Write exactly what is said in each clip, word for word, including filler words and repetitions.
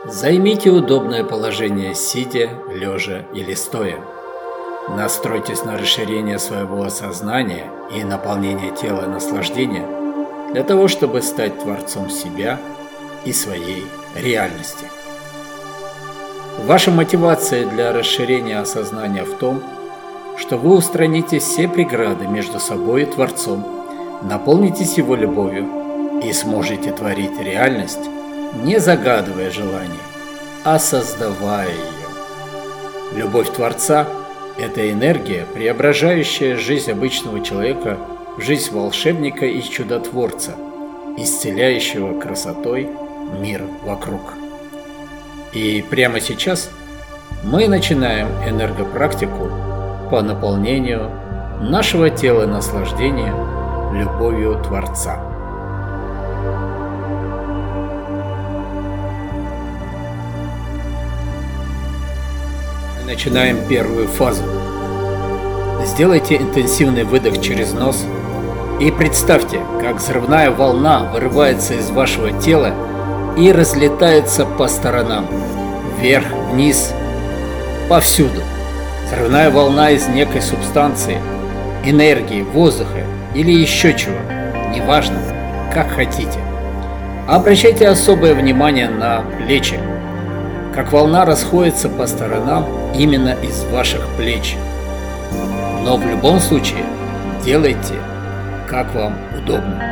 Займите удобное положение сидя, лежа или стоя. Настройтесь на расширение своего сознания и наполнение тела наслаждения для того, чтобы стать творцом себя и своей реальности. Ваша мотивация для расширения осознания в том, что вы устраните все преграды между собой и Творцом, наполнитесь Его любовью и сможете творить реальность, не загадывая желаний, а создавая ее. Любовь Творца – это энергия, преображающая жизнь обычного человека в жизнь волшебника и чудотворца, исцеляющего красотой мир вокруг. И прямо сейчас мы начинаем энергопрактику по наполнению нашего тела наслаждения любовью Творца. Мы начинаем первую фазу. Сделайте интенсивный выдох через нос и представьте, как взрывная волна вырывается из вашего тела и разлетается по сторонам, вверх, вниз, повсюду. Взрывная волна из некой субстанции, энергии, воздуха или еще чего, неважно, как хотите. Обращайте особое внимание на плечи, как волна расходится по сторонам именно из ваших плеч. Но в любом случае делайте, как вам удобно.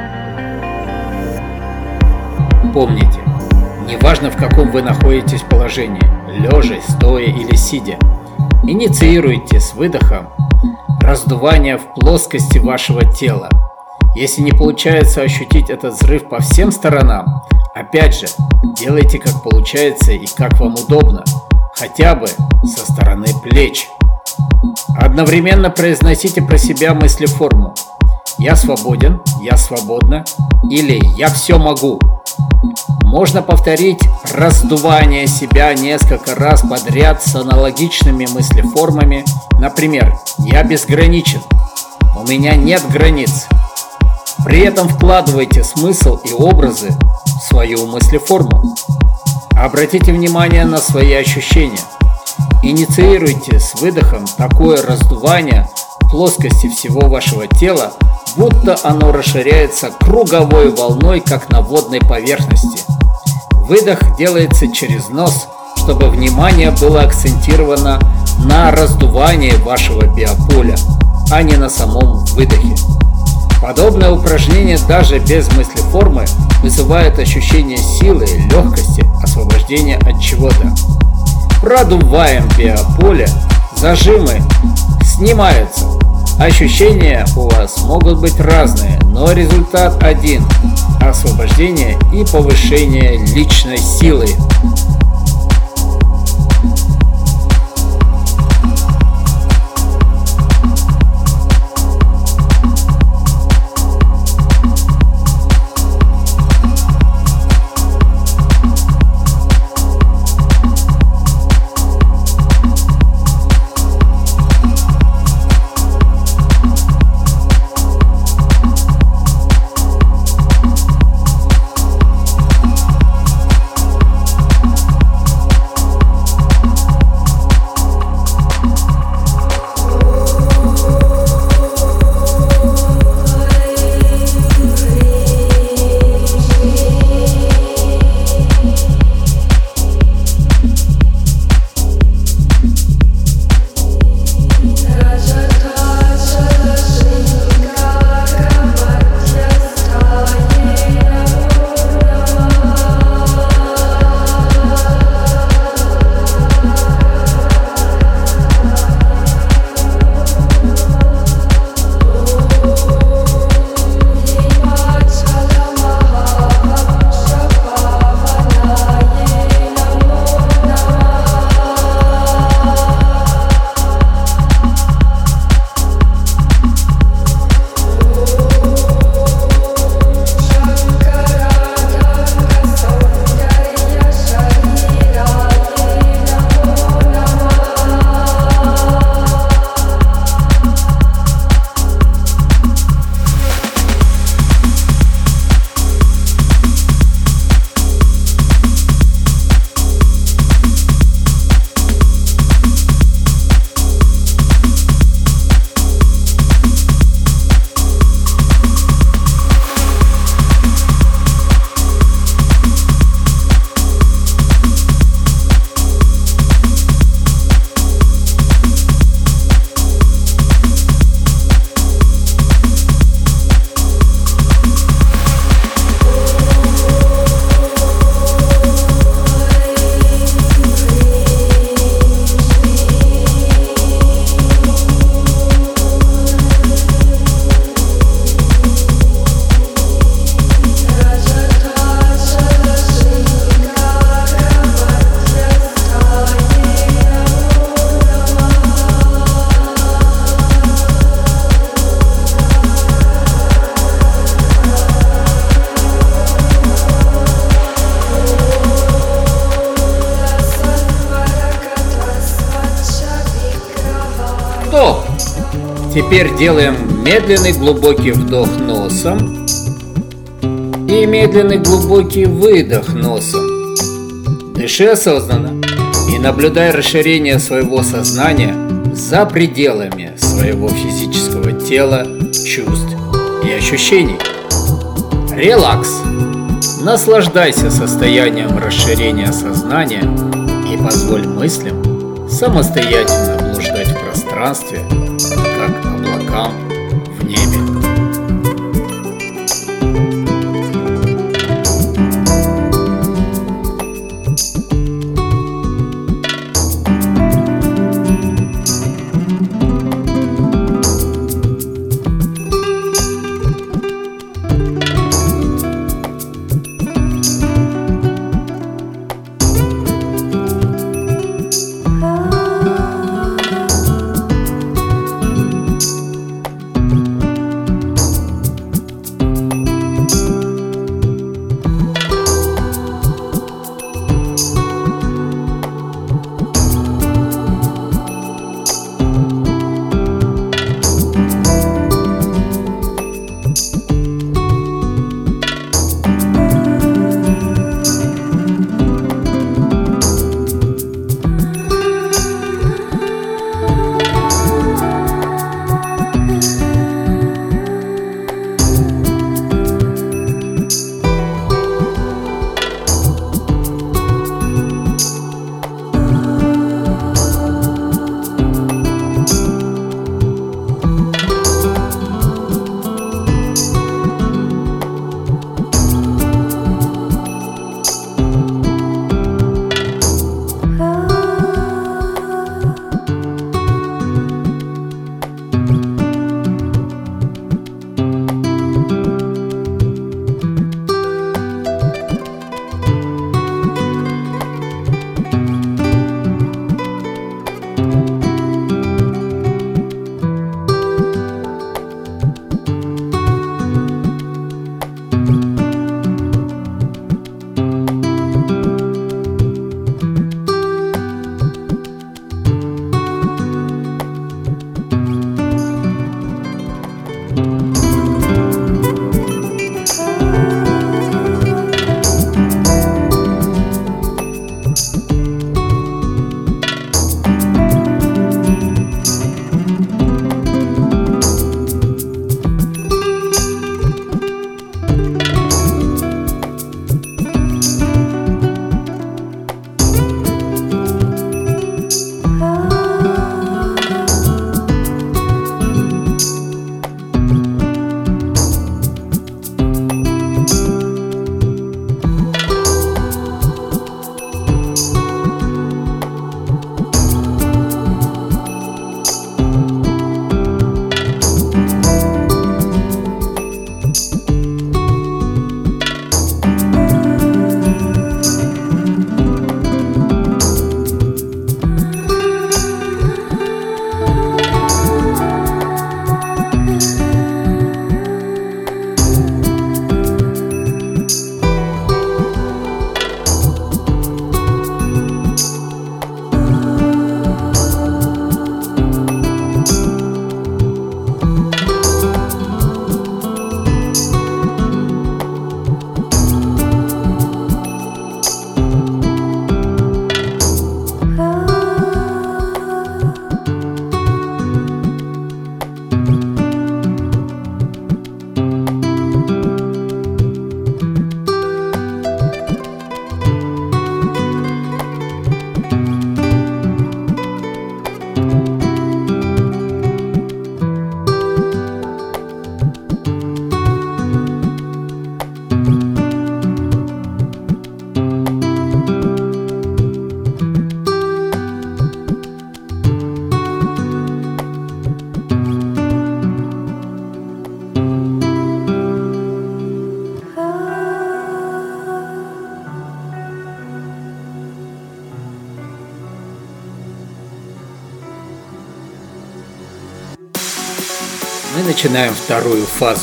Помните, неважно в каком вы находитесь положении, лежа, стоя или сидя, инициируйте с выдохом раздувание в плоскости вашего тела. Если не получается ощутить этот взрыв по всем сторонам, опять же, делайте как получается и как вам удобно, хотя бы со стороны плеч. Одновременно произносите про себя мыслеформу «Я свободен», «Я свободна» или «Я все могу». Можно повторить раздувание себя несколько раз подряд с аналогичными мыслеформами. Например, «Я безграничен», «У меня нет границ». При этом вкладывайте смысл и образы в свою мыслеформу. Обратите внимание на свои ощущения. Инициируйте с выдохом такое раздувание плоскости всего вашего тела, будто оно расширяется круговой волной, как на водной поверхности. Выдох делается через нос, чтобы внимание было акцентировано на раздувании вашего биополя, а не на самом выдохе. Подобное упражнение даже без мыслеформы вызывает ощущение силы, легкости, освобождения от чего-то. Продуваем биополе, зажимы снимаются. Ощущения у вас могут быть разные, но результат один – освобождение и повышение личной силы. Теперь делаем медленный глубокий вдох носом и медленный глубокий выдох носом. Дыши осознанно и наблюдай расширение своего сознания за пределами своего физического тела, чувств и ощущений. Релакс. Наслаждайся состоянием расширения сознания и позволь мыслям самостоятельно блуждать в пространстве, как облакам в небе. мы начинаем вторую фазу.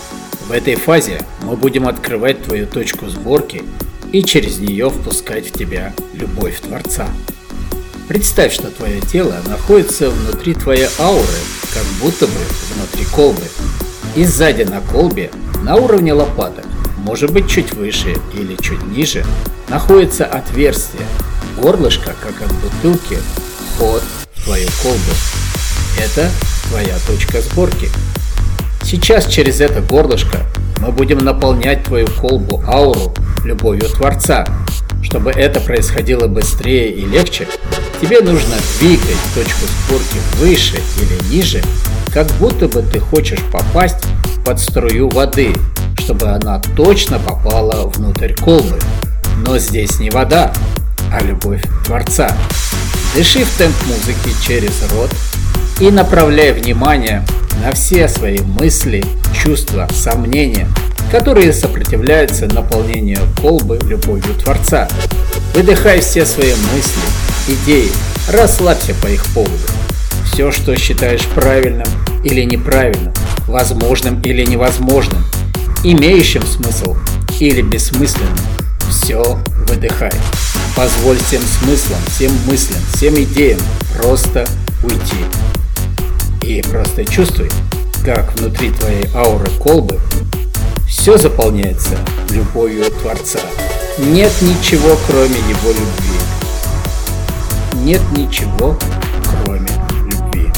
В этой фазе мы будем открывать твою точку сборки и через нее впускать в тебя любовь Творца. Представь, что твое тело находится внутри твоей ауры, как будто бы внутри колбы. И сзади на колбе, на уровне лопаток, может быть чуть выше или чуть ниже, находится отверстие, горлышко, как от бутылки, вход в твою колбу. Это твоя точка сборки. Сейчас через это горлышко мы будем наполнять твою колбу ауру любовью Творца. Чтобы это происходило быстрее и легче, тебе нужно двигать точку сборки выше или ниже, как будто бы ты хочешь попасть под струю воды, чтобы она точно попала внутрь колбы. Но здесь не вода, а любовь Творца. Дыши в темп музыки через рот и направляй внимание на все свои мысли, чувства, сомнения, которые сопротивляются наполнению колбы любовью Творца. Выдыхай все свои мысли, идеи, расслабься по их поводу. Все, что считаешь правильным или неправильным, возможным или невозможным, имеющим смысл или бессмысленным, все выдыхай. Позволь всем смыслам, всем мыслям, всем идеям просто уйти. И просто чувствуй, как внутри твоей ауры колбы все заполняется любовью Творца. Нет ничего, кроме Его любви. Нет ничего, кроме любви.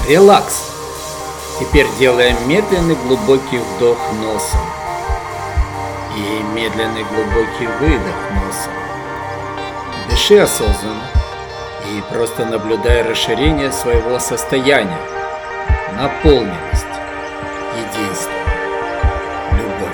Релакс. Теперь делаем медленный глубокий вдох носом и медленный глубокий выдох носом. Дыши осознанно и просто наблюдай расширение своего состояния, наполненность, единство, любовь.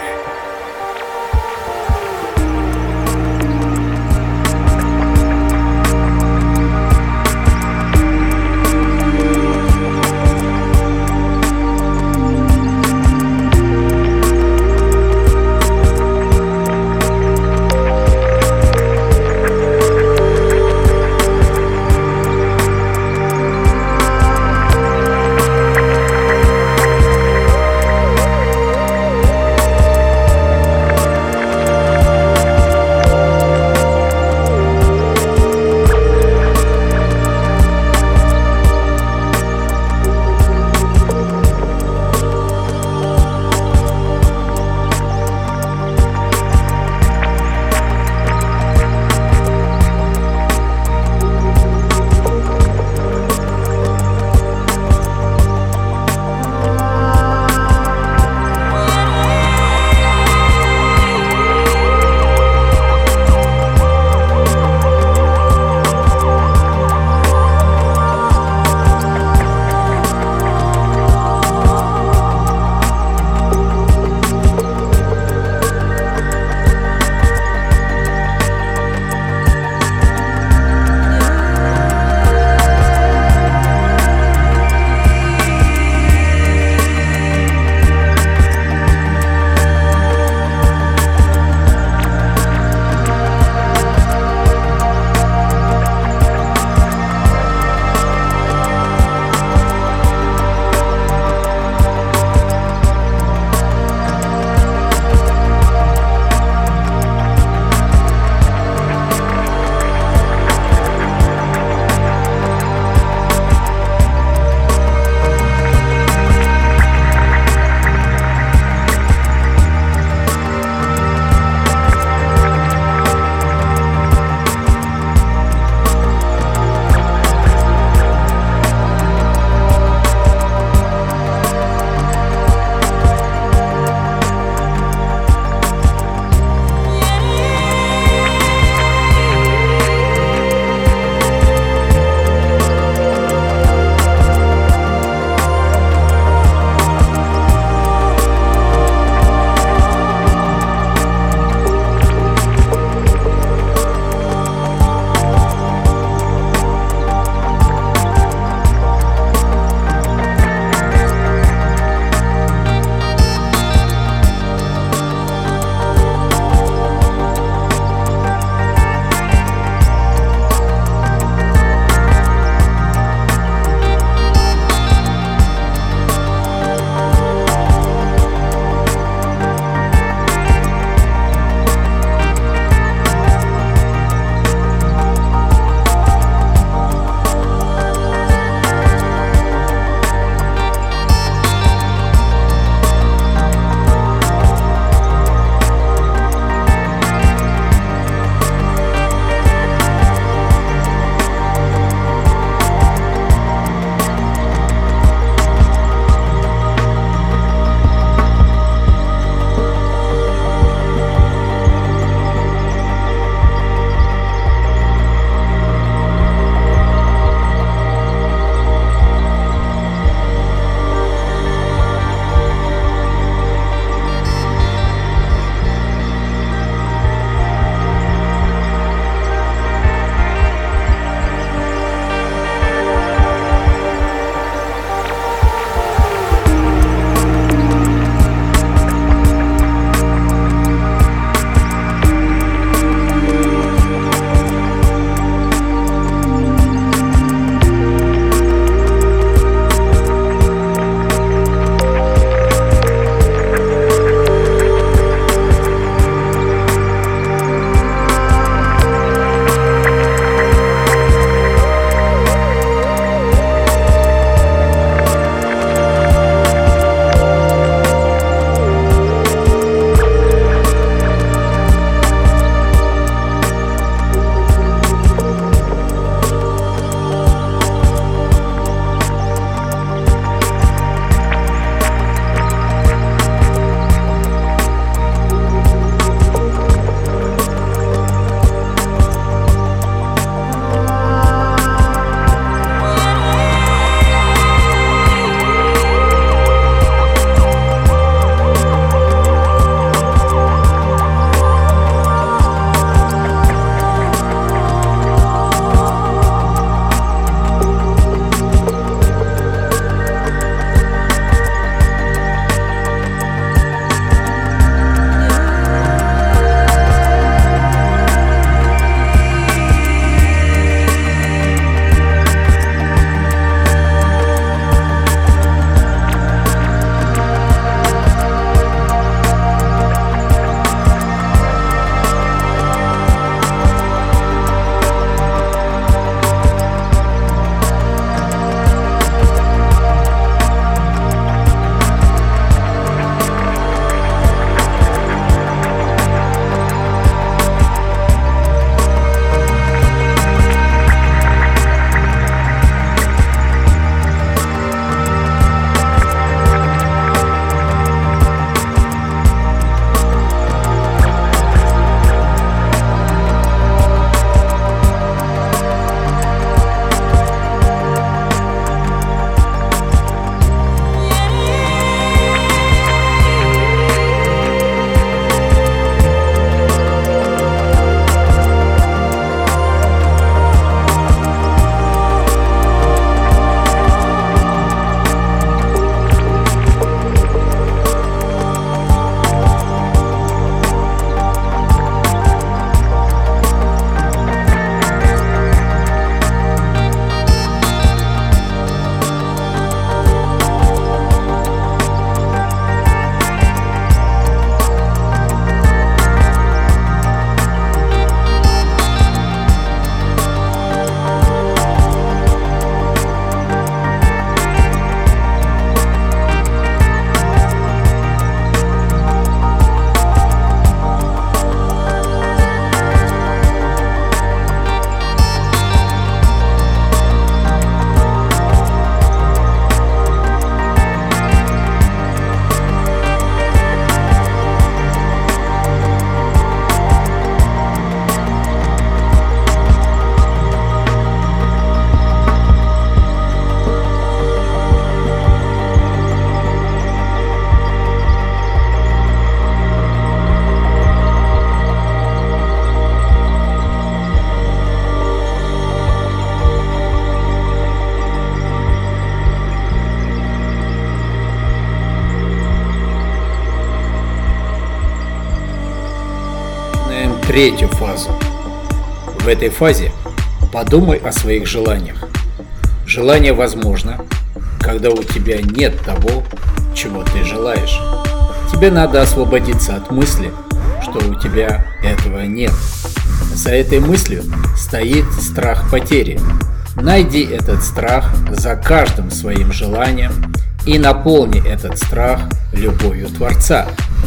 третью фазу. В этой фазе подумай о своих желаниях. Желание возможно, когда у тебя нет того, чего ты желаешь. Тебе надо освободиться от мысли, что у тебя этого нет. За этой мыслью стоит страх потери. Найди этот страх за каждым своим желанием и наполни этот страх любовью Творца.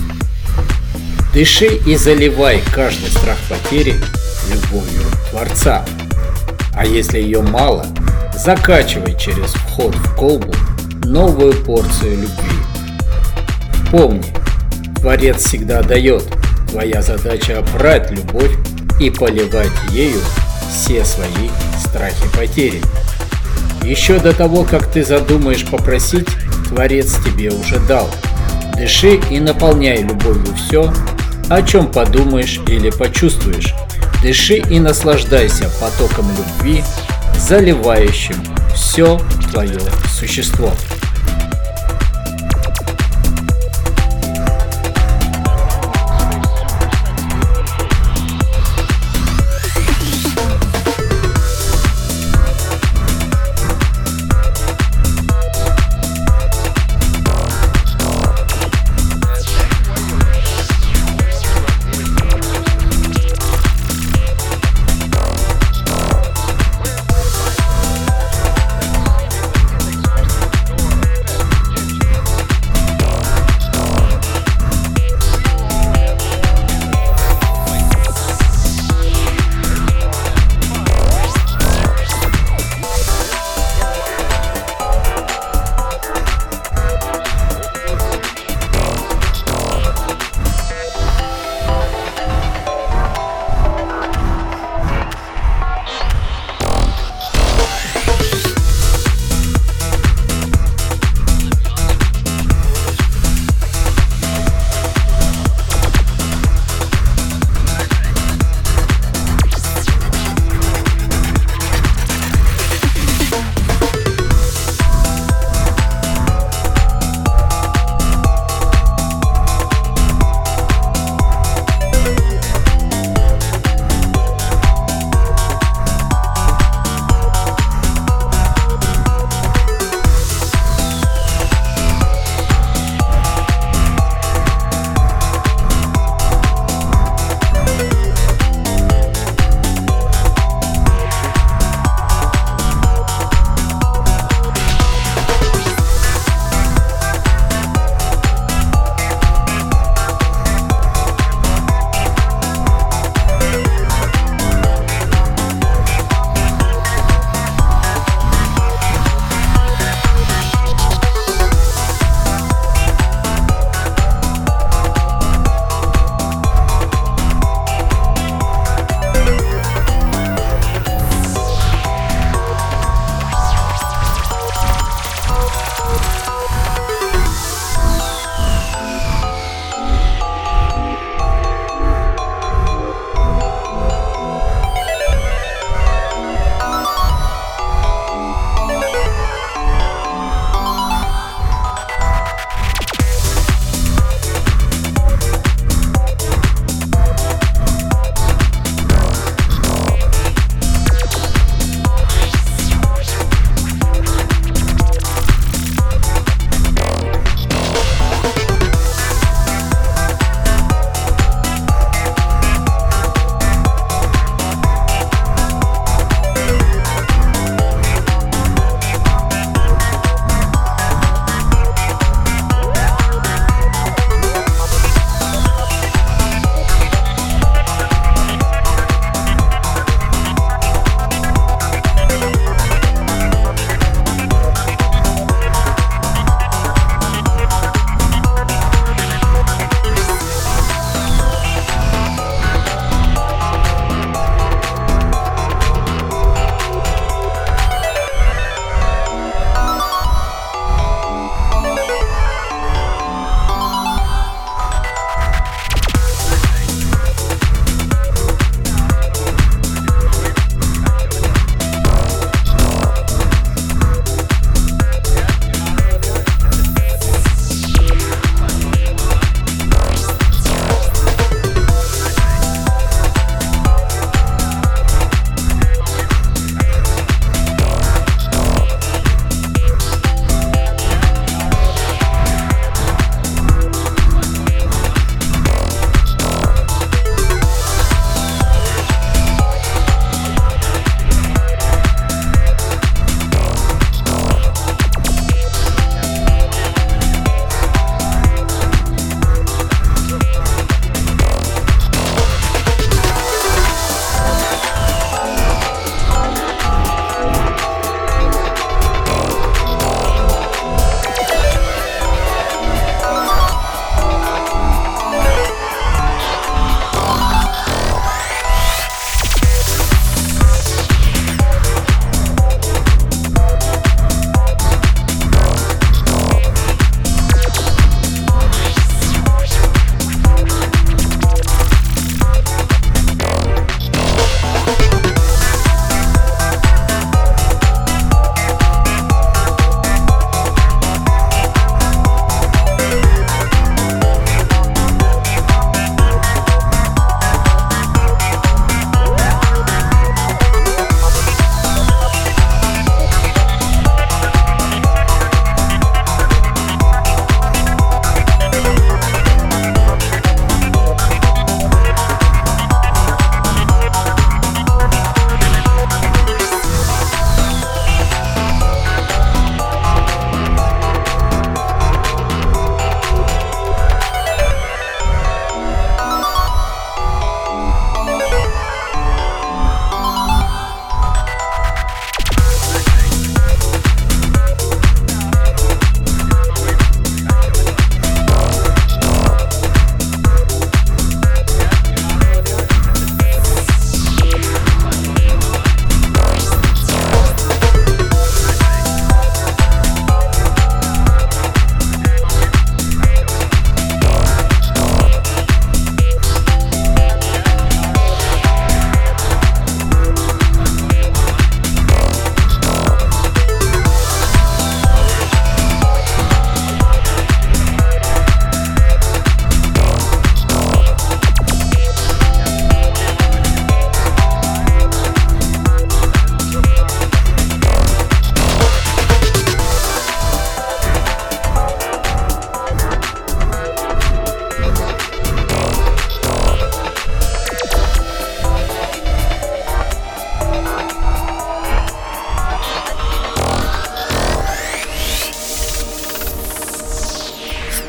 Дыши и заливай каждый страх потери любовью Творца. А если ее мало, закачивай через вход в колбу новую порцию любви. Помни, Творец всегда дает. Твоя задача брать любовь и поливать ею все свои страхи потери. Еще до того, как ты задумаешь попросить, Творец тебе уже дал. Дыши и наполняй любовью все, о чем подумаешь или почувствуешь. Дыши и наслаждайся потоком любви, заливающим все твое существо.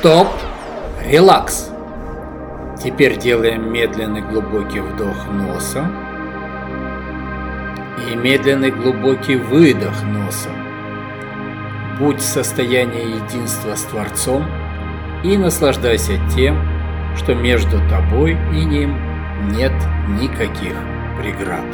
Стоп! Релакс! Теперь делаем медленный глубокий вдох носом и медленный глубокий выдох носом. Будь в состоянии единства с Творцом и наслаждайся тем, что между тобой и Ним нет никаких преград.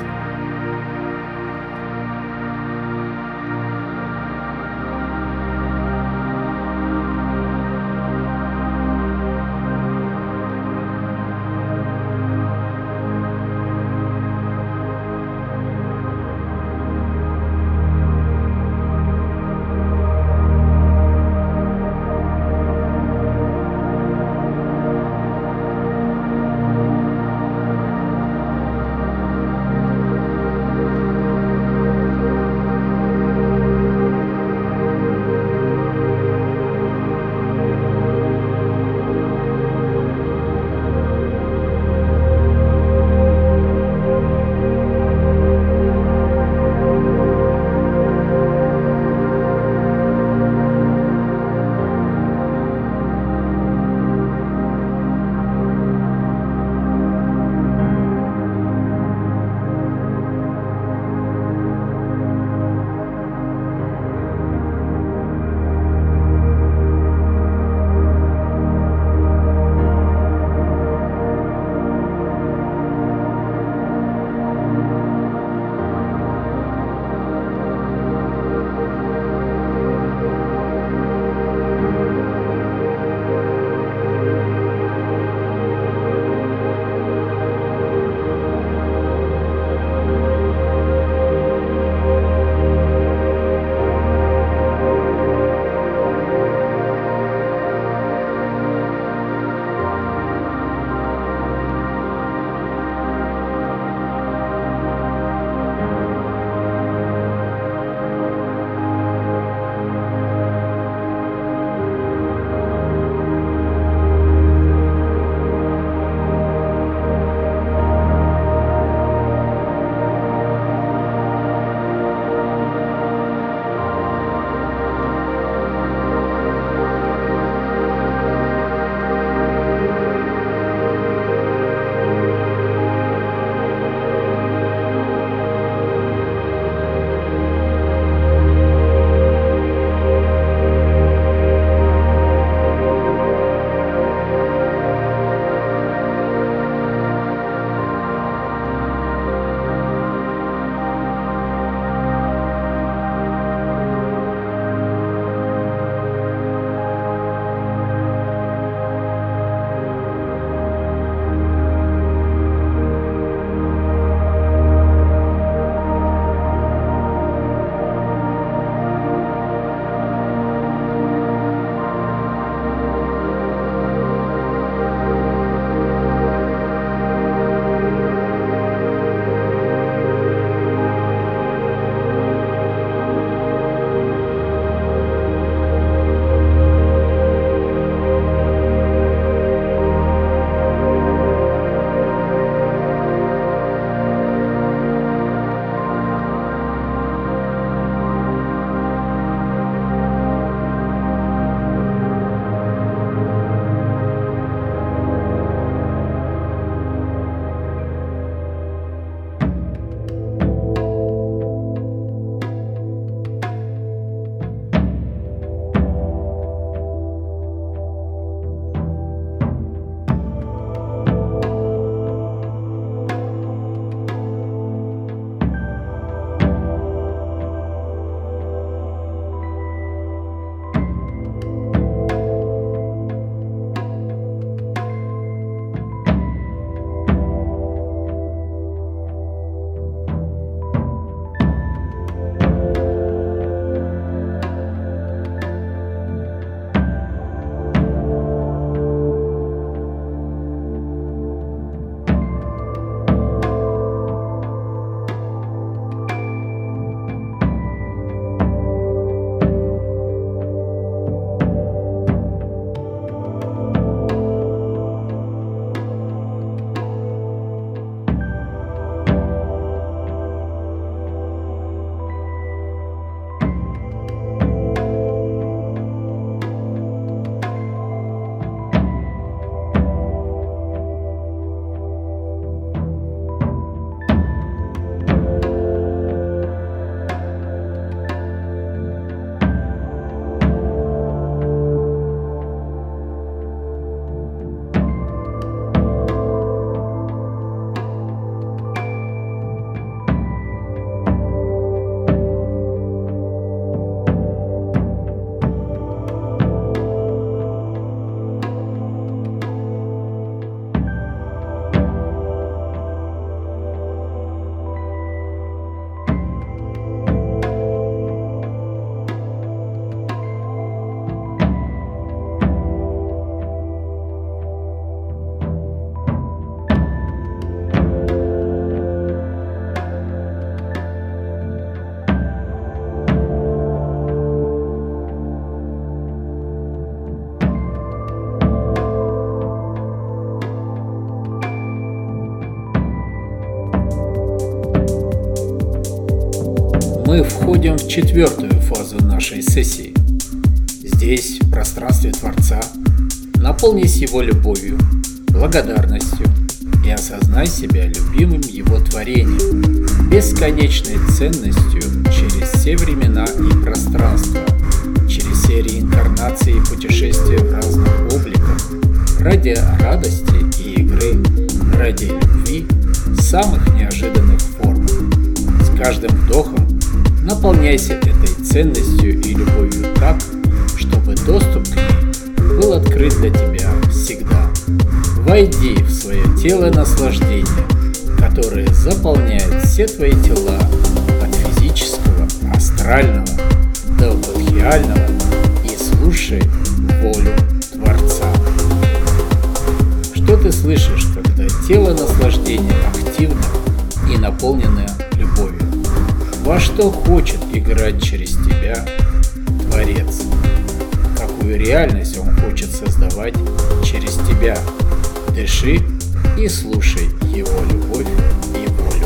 мы входим в четвертую фазу нашей сессии. Здесь, в пространстве Творца, наполнись Его любовью, благодарностью и осознай себя любимым Его творением, бесконечной ценностью через все времена и пространства, через все реинкарнации и путешествия в разных обликах, ради радости и игры, ради любви в самых неожиданных формах. С каждым вдохом наполняйся этой ценностью и любовью так, чтобы доступ к ней был открыт для тебя всегда. Войди в свое тело наслаждения, которое заполняет все твои тела от физического, астрального до бодхиального, и слушай волю Творца. Что ты слышишь, когда тело наслаждения активно и наполнено любовью? Во что хочет играть через тебя Творец? Какую реальность Он хочет создавать через тебя? Дыши и слушай Его любовь и волю.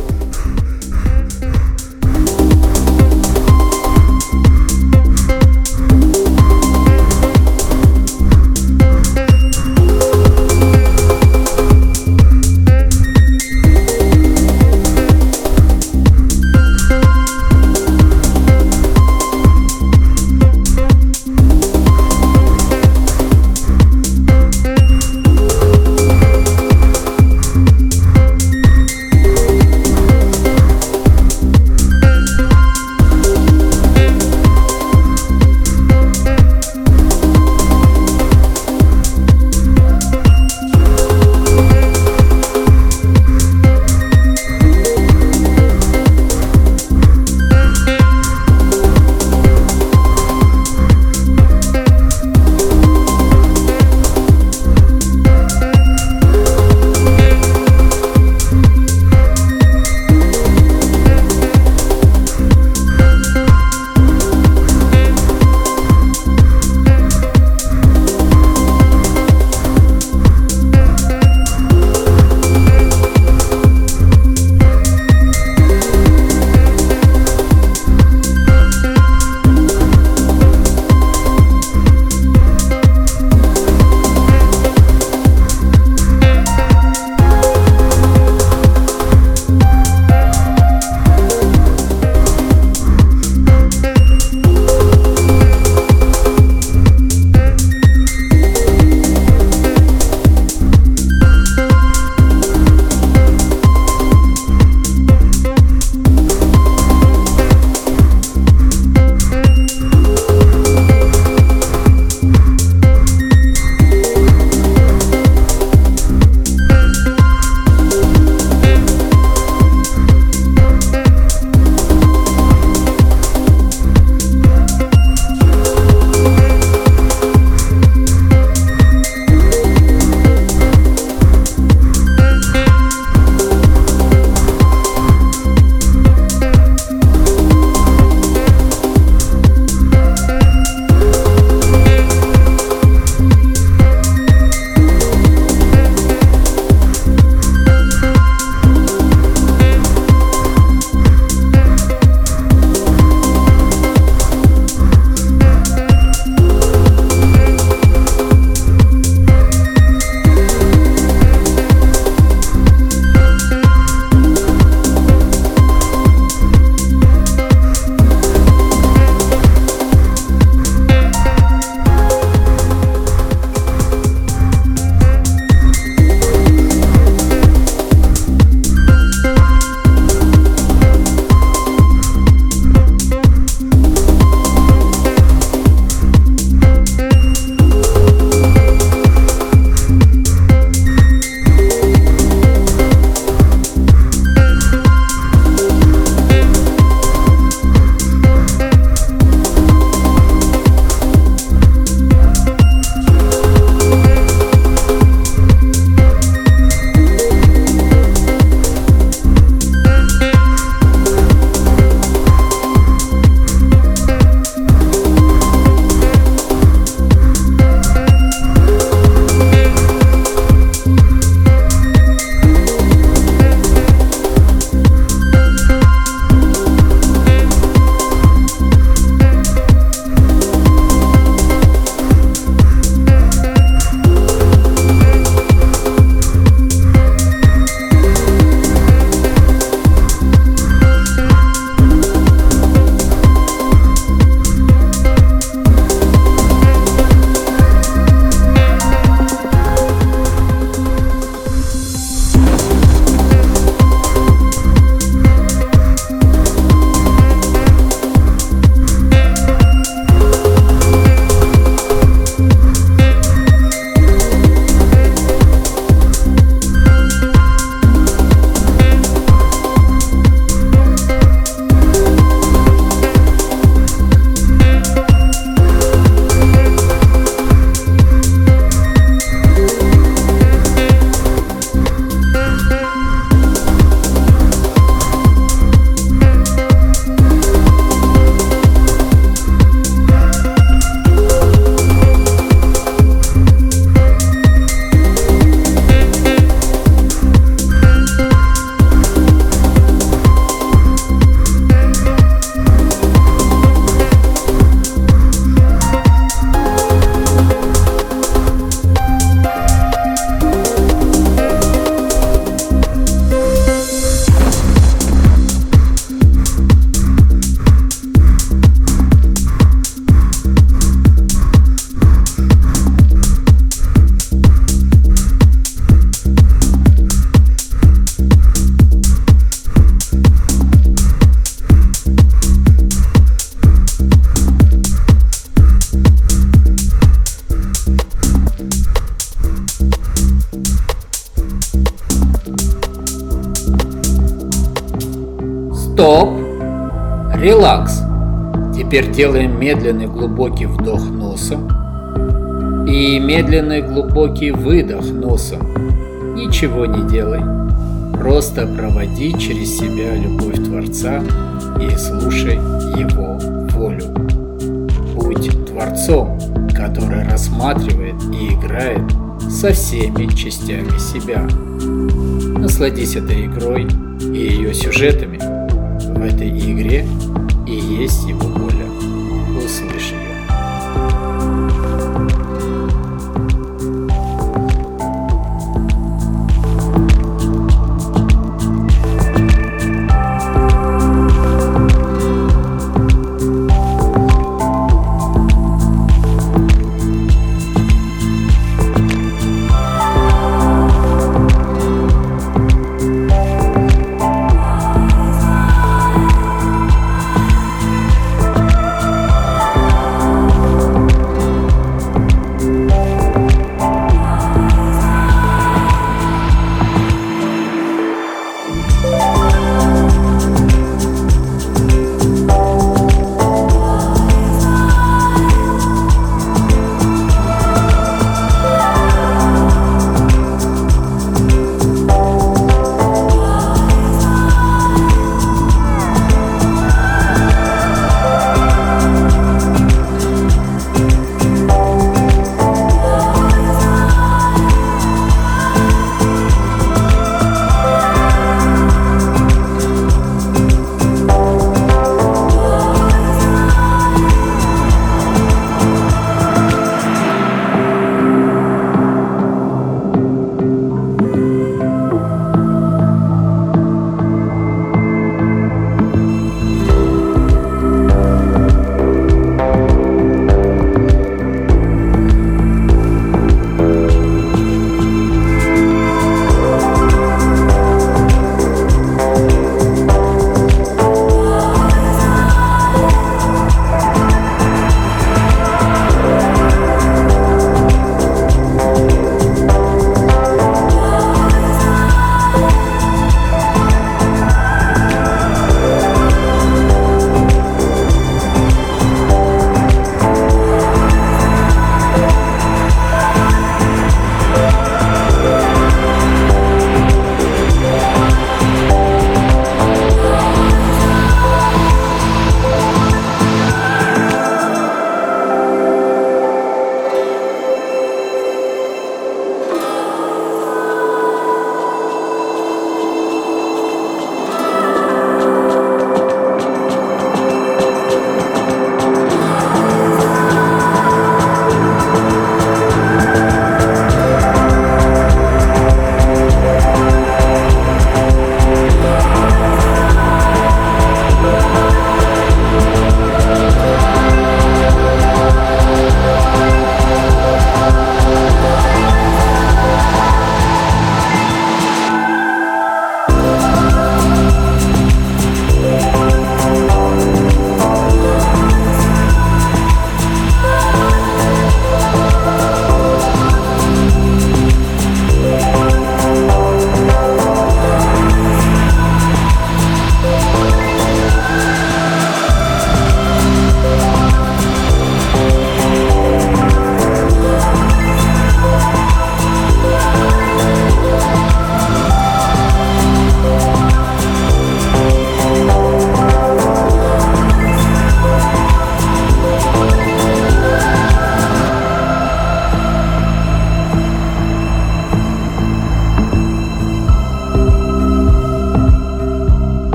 Стоп! Релакс. Теперь делаем медленный глубокий вдох носом и медленный глубокий выдох носом. Ничего не делай. Просто проводи через себя любовь Творца и слушай Его волю. Будь Творцом, который рассматривает и играет со всеми частями себя. Насладись этой игрой и ее сюжетами. В этой игре и есть Его воля. Услышь ее.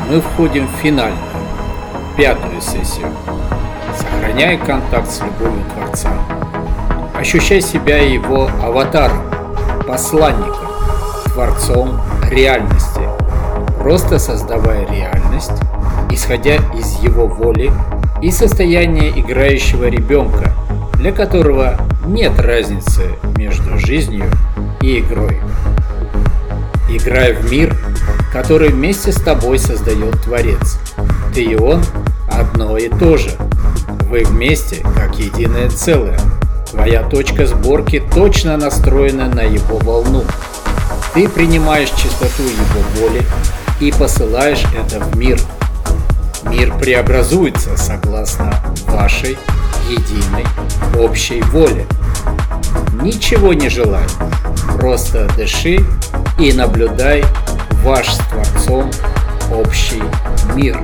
мы входим в финальную, пятую сессию. Сохраняй контакт с любовью Творца. Ощущай себя его аватаром, посланником, Творцом реальности, просто создавая реальность, исходя из его воли и состояния играющего ребенка, для которого нет разницы между жизнью и игрой. Играй в мир, который вместе с тобой создает Творец. Ты и он одно и то же. Вы вместе, как единое целое. Твоя точка сборки точно настроена на его волну. Ты принимаешь чистоту его воли и посылаешь это в мир. Мир преобразуется согласно вашей единой общей воле. Ничего не желай, просто дыши и наблюдай ваш с Творцом общий мир.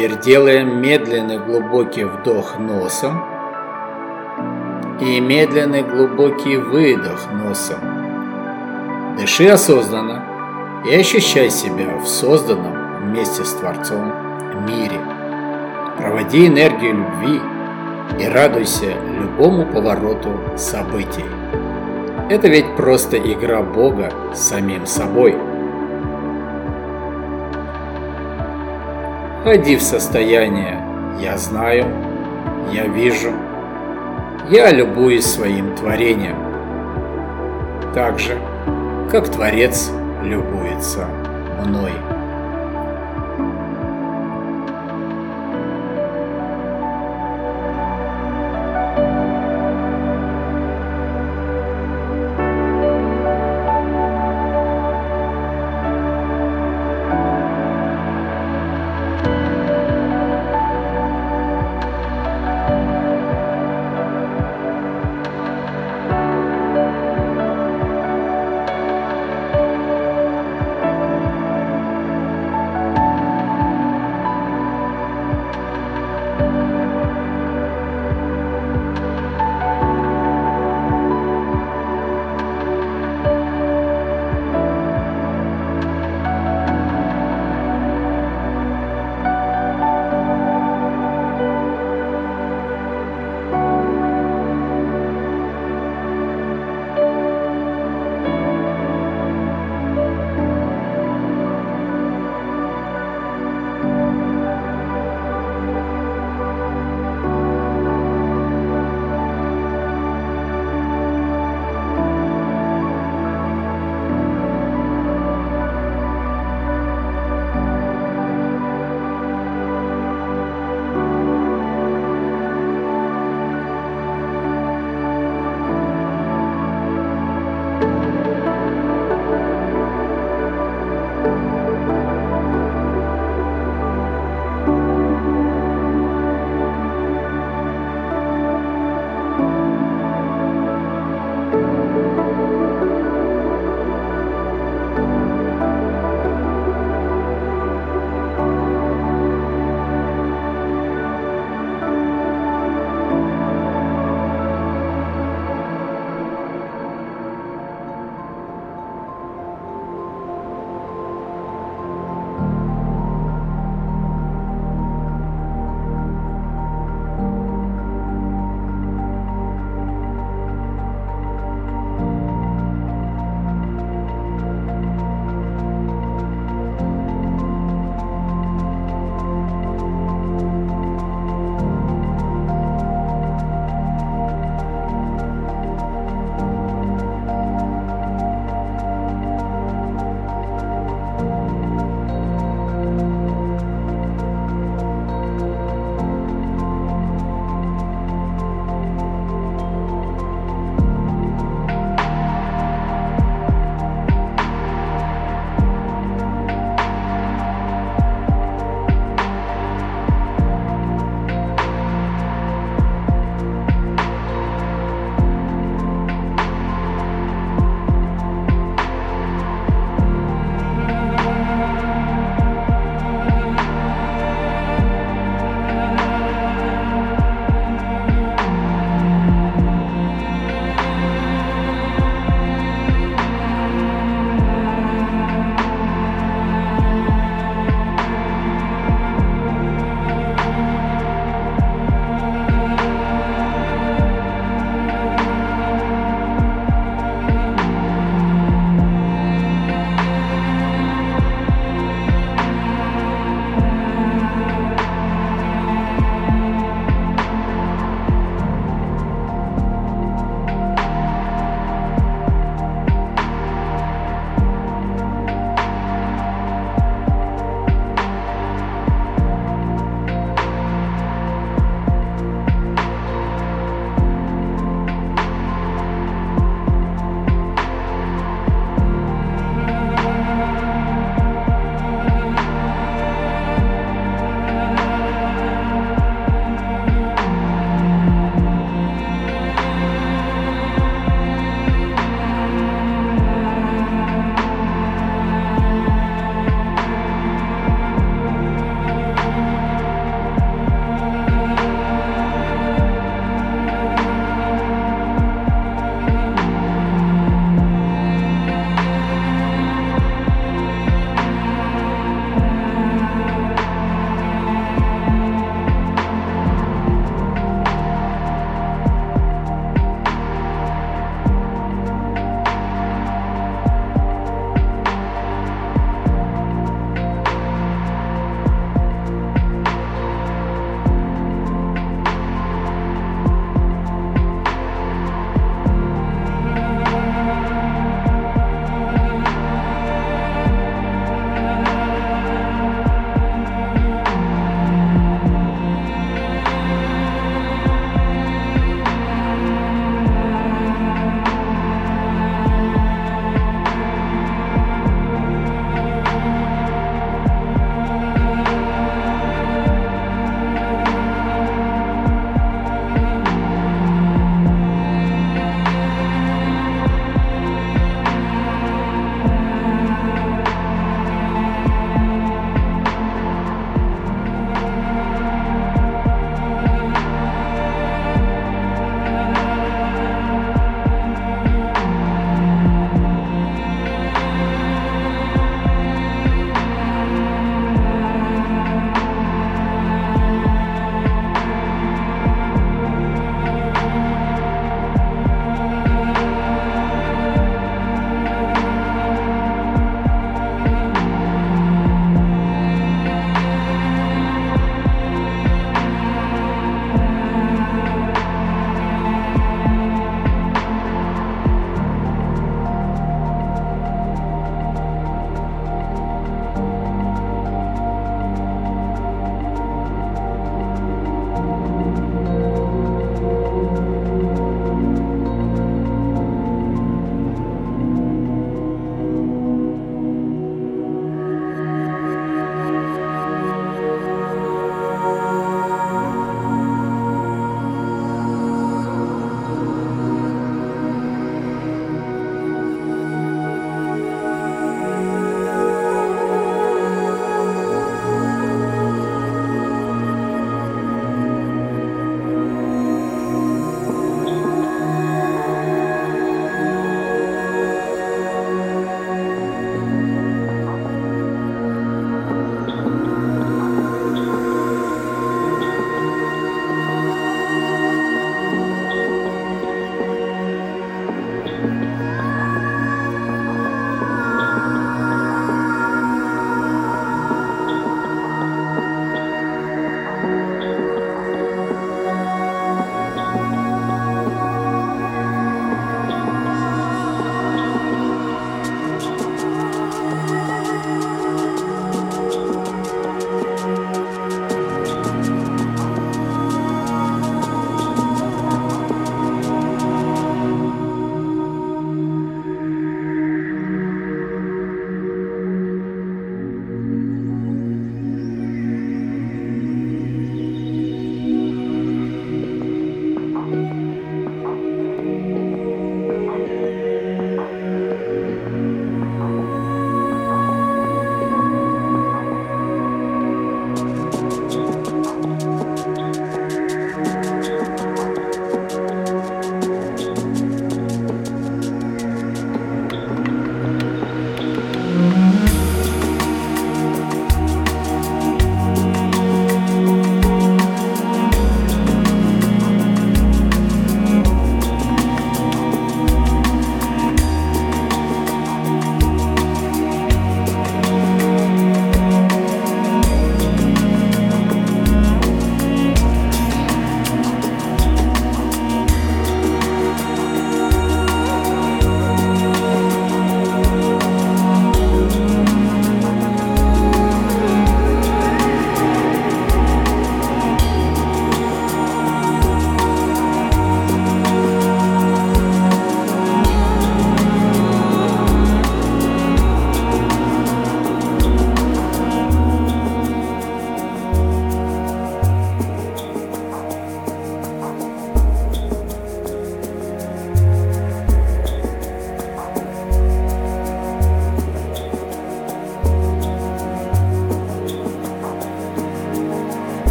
Теперь делаем медленный глубокий вдох носом и медленный глубокий выдох носом. Дыши осознанно и ощущай себя в созданном вместе с Творцом мире. Проводи энергию любви и радуйся любому повороту событий. Это ведь просто игра Бога с самим собой. Входи в состояние «Я знаю», «Я вижу», «Я любуюсь своим творением», так же, как Творец любуется мной.